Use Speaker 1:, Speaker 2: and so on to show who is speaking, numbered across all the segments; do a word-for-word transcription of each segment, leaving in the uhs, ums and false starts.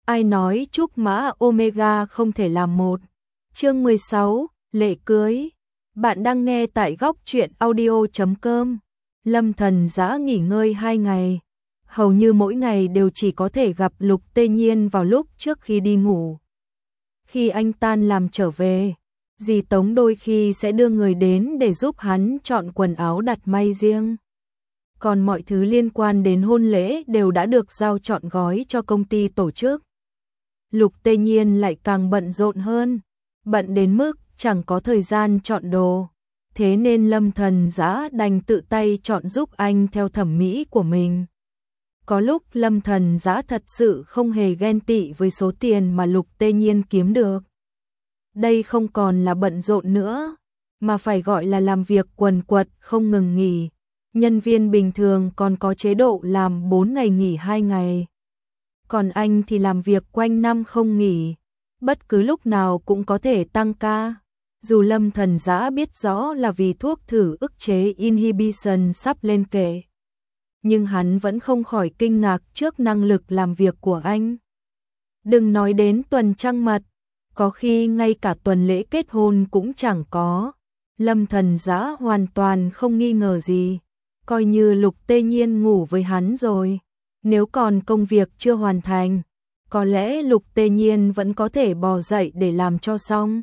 Speaker 1: Ai nói trúc mã Omega không thể làm một. Chương mười sáu, lễ cưới. Bạn đang nghe tại góc truyện audio chấm com. Lâm Thần Dã nghỉ ngơi hai ngày. Hầu như mỗi ngày đều chỉ có thể gặp Lục Tê Nhiên vào lúc trước khi đi ngủ. Khi anh tan làm trở về, dì Tống đôi khi sẽ đưa người đến để giúp hắn chọn quần áo đặt may riêng. Còn mọi thứ liên quan đến hôn lễ đều đã được giao trọn gói cho công ty tổ chức. Lục Tê Nhiên lại càng bận rộn hơn, bận đến mức chẳng có thời gian chọn đồ. Thế nên Lâm Thần Dã đành tự tay chọn giúp anh theo thẩm mỹ của mình. Có lúc Lâm Thần Dã thật sự không hề ghen tị với số tiền mà Lục Tê Nhiên kiếm được. Đây không còn là bận rộn nữa, mà phải gọi là làm việc quần quật không ngừng nghỉ. Nhân viên bình thường còn có chế độ làm bốn ngày nghỉ hai ngày. Còn anh thì làm việc quanh năm không nghỉ, bất cứ lúc nào cũng có thể tăng ca. Dù Lâm Thần Dã biết rõ là vì thuốc thử ức chế inhibition sắp lên kệ, nhưng hắn vẫn không khỏi kinh ngạc trước năng lực làm việc của anh. Đừng nói đến tuần trăng mật, có khi ngay cả tuần lễ kết hôn cũng chẳng có. Lâm Thần Dã hoàn toàn không nghi ngờ gì, coi như Lục Tê Nhiên ngủ với hắn rồi. Nếu còn công việc chưa hoàn thành, có lẽ Lục Tê Nhiên vẫn có thể bò dậy để làm cho xong.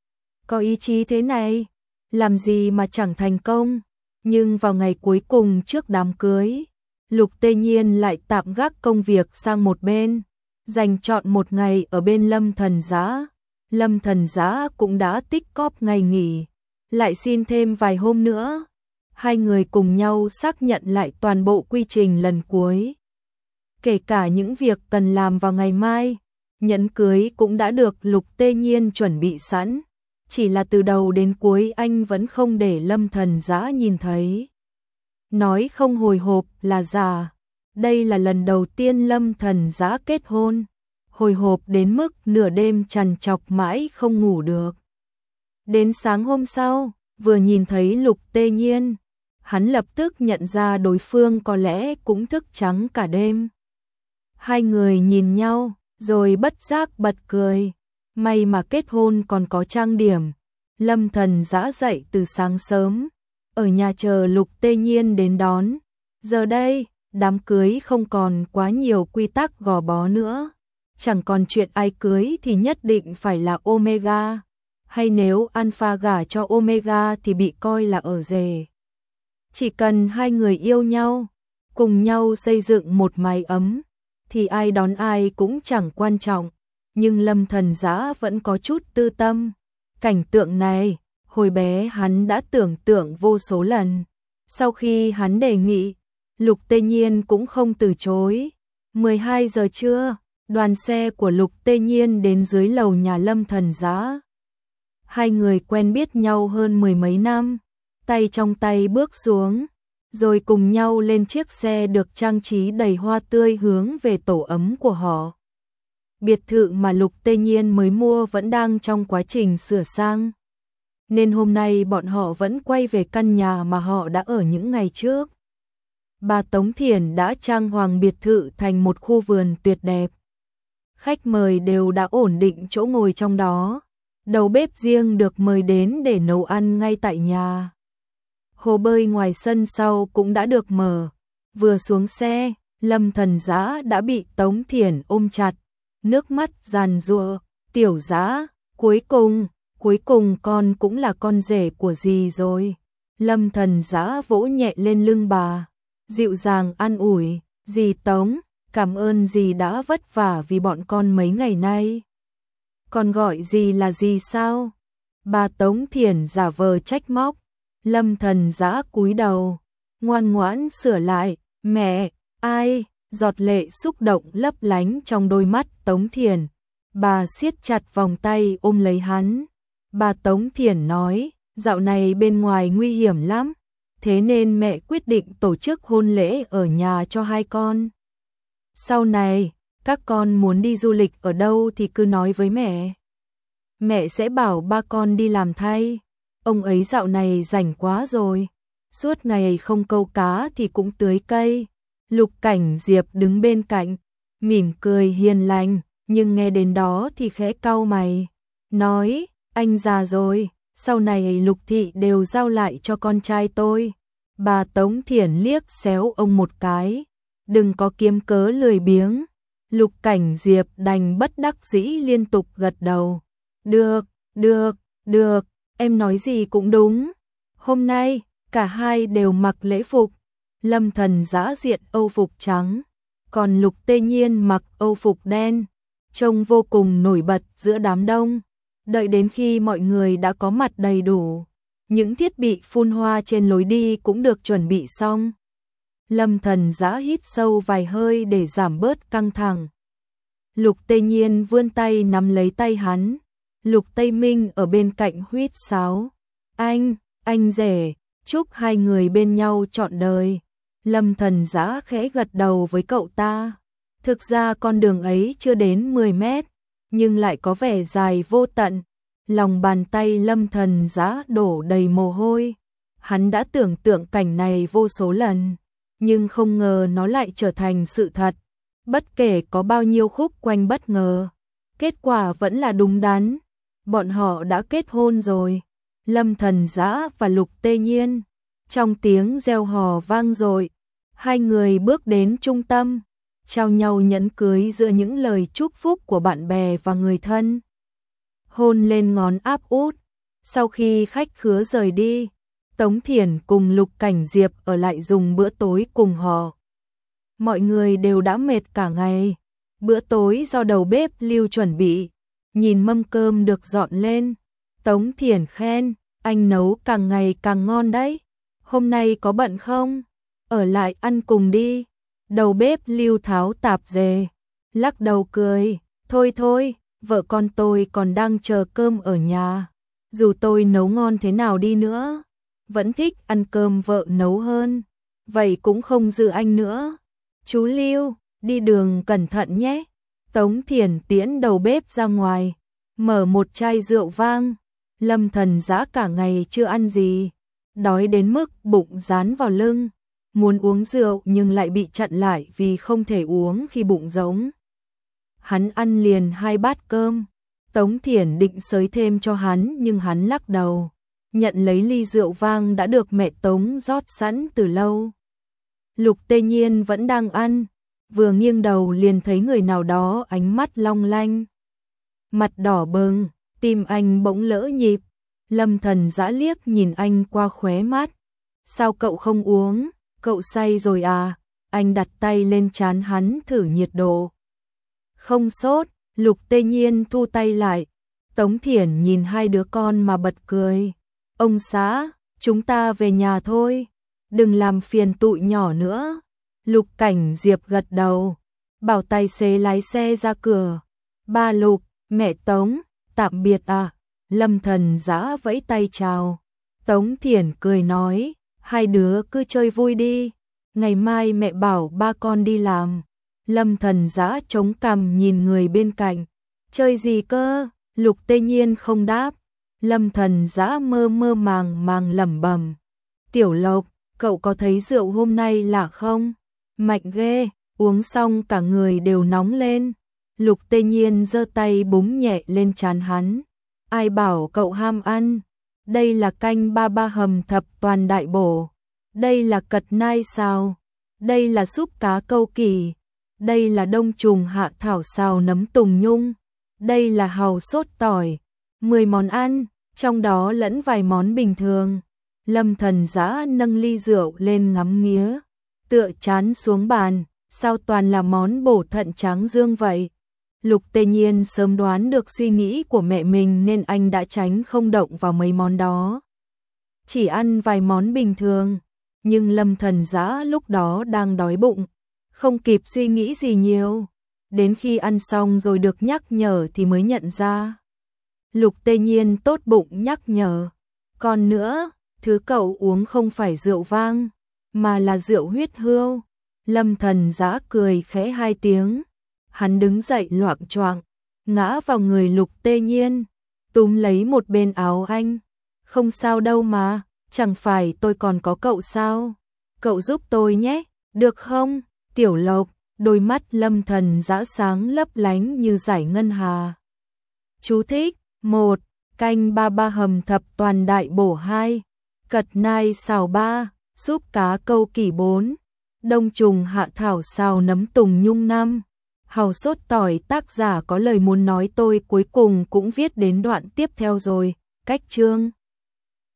Speaker 1: Có ý chí thế này, làm gì mà chẳng thành công. Nhưng vào ngày cuối cùng trước đám cưới, Lục Tê Nhiên lại tạm gác công việc sang một bên, dành trọn một ngày ở bên Lâm Thần Dã. Lâm Thần Dã cũng đã tích cóp ngày nghỉ, lại xin thêm vài hôm nữa. Hai người cùng nhau xác nhận lại toàn bộ quy trình lần cuối. Kể cả những việc cần làm vào ngày mai, nhẫn cưới cũng đã được Lục Tê Nhiên chuẩn bị sẵn. Chỉ là từ đầu đến cuối anh vẫn không để Lâm Thần Dã nhìn thấy. Nói không hồi hộp là giả. Đây là lần đầu tiên Lâm Thần Dã kết hôn. Hồi hộp đến mức nửa đêm trằn trọc mãi không ngủ được. Đến sáng hôm sau, vừa nhìn thấy Lục Tê Nhiên, hắn lập tức nhận ra đối phương có lẽ cũng thức trắng cả đêm. Hai người nhìn nhau, rồi bất giác bật cười. May mà kết hôn còn có trang điểm. Lâm Thần Dã dậy từ sáng sớm, ở nhà chờ Lục Tê Nhiên đến đón. Giờ đây, đám cưới không còn quá nhiều quy tắc gò bó nữa. Chẳng còn chuyện ai cưới thì nhất định phải là Omega, hay nếu Alpha gả cho Omega thì bị coi là ở rể. Chỉ cần hai người yêu nhau, cùng nhau xây dựng một mái ấm, thì ai đón ai cũng chẳng quan trọng. Nhưng Lâm Thần Dã vẫn có chút tư tâm. Cảnh tượng này, hồi bé hắn đã tưởng tượng vô số lần. Sau khi hắn đề nghị, Lục Tê Nhiên cũng không từ chối. mười hai giờ trưa, đoàn xe của Lục Tê Nhiên đến dưới lầu nhà Lâm Thần Dã. Hai người quen biết nhau hơn mười mấy năm, tay trong tay bước xuống, rồi cùng nhau lên chiếc xe được trang trí đầy hoa tươi hướng về tổ ấm của họ. Biệt thự mà Lục Tê Nhiên mới mua vẫn đang trong quá trình sửa sang, nên hôm nay bọn họ vẫn quay về căn nhà mà họ đã ở những ngày trước. Bà Tống Thiển đã trang hoàng biệt thự thành một khu vườn tuyệt đẹp. Khách mời đều đã ổn định chỗ ngồi trong đó. Đầu bếp riêng được mời đến để nấu ăn ngay tại nhà. Hồ bơi ngoài sân sau cũng đã được mở. Vừa xuống xe, Lâm Thần Dã đã bị Tống Thiển ôm chặt, nước mắt giàn giụa. Tiểu Dã, cuối cùng, cuối cùng con cũng là con rể của dì rồi. Lâm Thần Dã vỗ nhẹ lên lưng bà, dịu dàng an ủi. Dì Tống, cảm ơn dì đã vất vả vì bọn con mấy ngày nay. Con gọi dì là dì sao? Bà Tống Thiển giả vờ trách móc. Lâm Thần Dã cúi đầu, ngoan ngoãn sửa lại. Mẹ, ai? Giọt lệ xúc động lấp lánh trong đôi mắt Tống Thiển. Bà siết chặt vòng tay ôm lấy hắn. Bà Tống Thiển nói, dạo này bên ngoài nguy hiểm lắm, thế nên mẹ quyết định tổ chức hôn lễ ở nhà cho hai con. Sau này, các con muốn đi du lịch ở đâu thì cứ nói với mẹ. Mẹ sẽ bảo ba con đi làm thay. Ông ấy dạo này rảnh quá rồi, suốt ngày không câu cá thì cũng tưới cây. Lục Cảnh Diệp đứng bên cạnh, mỉm cười hiền lành. nhưng nghe đến đó thì khẽ cau mày, nói, anh già rồi, sau này Lục thị đều giao lại cho con trai tôi. Bà Tống Thiển liếc xéo ông một cái, đừng có kiếm cớ lười biếng. Lục Cảnh Diệp đành bất đắc dĩ liên tục gật đầu. Được, được, được, em nói gì cũng đúng. Hôm nay, cả hai đều mặc lễ phục. Lâm Thần Dã diện âu phục trắng, còn Lục Tê Nhiên mặc âu phục đen, trông vô cùng nổi bật giữa đám đông. Đợi đến khi mọi người đã có mặt đầy đủ, những thiết bị phun hoa trên lối đi cũng được chuẩn bị xong. Lâm Thần Dã hít sâu vài hơi để giảm bớt căng thẳng. Lục Tê Nhiên vươn tay nắm lấy tay hắn. Lục Tây Minh ở bên cạnh huýt sáo. Anh, anh rể, chúc hai người bên nhau trọn đời. Lâm Thần Dã khẽ gật đầu với cậu ta. Thực ra con đường ấy chưa đến mười mét, nhưng lại có vẻ dài vô tận. Lòng bàn tay Lâm Thần Dã đổ đầy mồ hôi. Hắn đã tưởng tượng cảnh này vô số lần, nhưng không ngờ nó lại trở thành sự thật. Bất kể có bao nhiêu khúc quanh bất ngờ, kết quả vẫn là đúng đắn. Bọn họ đã kết hôn rồi. Lâm Thần Dã và Lục Tê Nhiên. Trong tiếng reo hò vang dội, hai người bước đến trung tâm, trao nhau nhẫn cưới giữa những lời chúc phúc của bạn bè và người thân. Hôn lên ngón áp út. Sau khi khách khứa rời đi, Tống Thiển cùng Lục Cảnh Diệp ở lại dùng bữa tối cùng họ. Mọi người đều đã mệt cả ngày. Bữa tối do đầu bếp Lưu chuẩn bị. Nhìn mâm cơm được dọn lên, Tống Thiển khen, anh nấu càng ngày càng ngon đấy. Hôm nay có bận không? Ở lại ăn cùng đi. Đầu bếp Lưu tháo tạp dề, lắc đầu cười, thôi thôi, vợ con tôi còn đang chờ cơm ở nhà. Dù tôi nấu ngon thế nào đi nữa, vẫn thích ăn cơm vợ nấu hơn. Vậy cũng không giữ anh nữa. Chú Lưu, đi đường cẩn thận nhé. Tống Thiển tiễn đầu bếp ra ngoài, mở một chai rượu vang. Lâm Thần Dã cả ngày chưa ăn gì, đói đến mức bụng dán vào lưng, muốn uống rượu nhưng lại bị chặn lại vì không thể uống khi bụng rỗng. Hắn ăn liền hai bát cơm. Tống Thiển định xới thêm cho hắn nhưng hắn lắc đầu, nhận lấy ly rượu vang đã được mẹ Tống rót sẵn từ lâu. Lục Tê Nhiên vẫn đang ăn, vừa nghiêng đầu liền thấy người nào đó ánh mắt long lanh. Mặt đỏ bừng, tim anh bỗng lỡ nhịp. Lâm Thần Dã liếc nhìn anh qua khóe mắt. Sao cậu không uống? Cậu say rồi à? Anh đặt tay lên trán hắn thử nhiệt độ. Không sốt. Lục Tê Nhiên thu tay lại. Tống Thiển nhìn hai đứa con mà bật cười. Ông xã, chúng ta về nhà thôi. Đừng làm phiền tụi nhỏ nữa. Lục Cảnh Diệp gật đầu, bảo tài xế lái xe ra cửa. Ba Lục, mẹ Tống, tạm biệt à. Lâm Thần Dã vẫy tay chào. Tống Thiển cười nói, hai đứa cứ chơi vui đi. Ngày mai mẹ bảo ba con đi làm. Lâm Thần Dã chống cằm nhìn người bên cạnh. Chơi gì cơ? Lục Tê Nhiên không đáp. Lâm Thần Dã mơ mơ màng màng lẩm bẩm. Tiểu Lộc, cậu có thấy rượu hôm nay lạ không? Mạnh ghê, uống xong cả người đều nóng lên. Lục Tê Nhiên giơ tay búng nhẹ lên trán hắn. Ai bảo cậu ham ăn? Đây là canh ba ba hầm thập toàn đại bổ. Đây là cật nai xào. Đây là súp cá câu kỳ. Đây là đông trùng hạ thảo xào nấm tùng nhung. Đây là hàu sốt tỏi. Mười món ăn, trong đó lẫn vài món bình thường. Lâm Thần Dã nâng ly rượu lên ngắm nghía, tựa chán xuống bàn, sao toàn là món bổ thận tráng dương vậy? Lục Tê Nhiên sớm đoán được suy nghĩ của mẹ mình nên anh đã tránh không động vào mấy món đó. Chỉ ăn vài món bình thường, nhưng Lâm Thần Dã lúc đó đang đói bụng, không kịp suy nghĩ gì nhiều. Đến khi ăn xong rồi được nhắc nhở thì mới nhận ra. Lục Tê Nhiên tốt bụng nhắc nhở, còn nữa, thứ cậu uống không phải rượu vang, mà là rượu huyết hươu. Lâm Thần Dã cười khẽ hai tiếng. Hắn đứng dậy loạng choạng, ngã vào người Lục Tê Nhiên, túm lấy một bên áo anh. Không sao đâu mà, chẳng phải tôi còn có cậu sao? Cậu giúp tôi nhé, được không? Tiểu Lộc, đôi mắt Lâm Thần Dã sáng lấp lánh như giải ngân hà. Chú thích: một. Canh ba ba hầm thập toàn đại bổ hai. Cật nai xào ba. Súp cá câu kỷ bốn. Đông trùng hạ thảo xào nấm tùng nhung năm. Hàu sốt tỏi. Tác giả có lời muốn nói tôi cuối cùng cũng viết đến đoạn tiếp theo rồi. Cách chương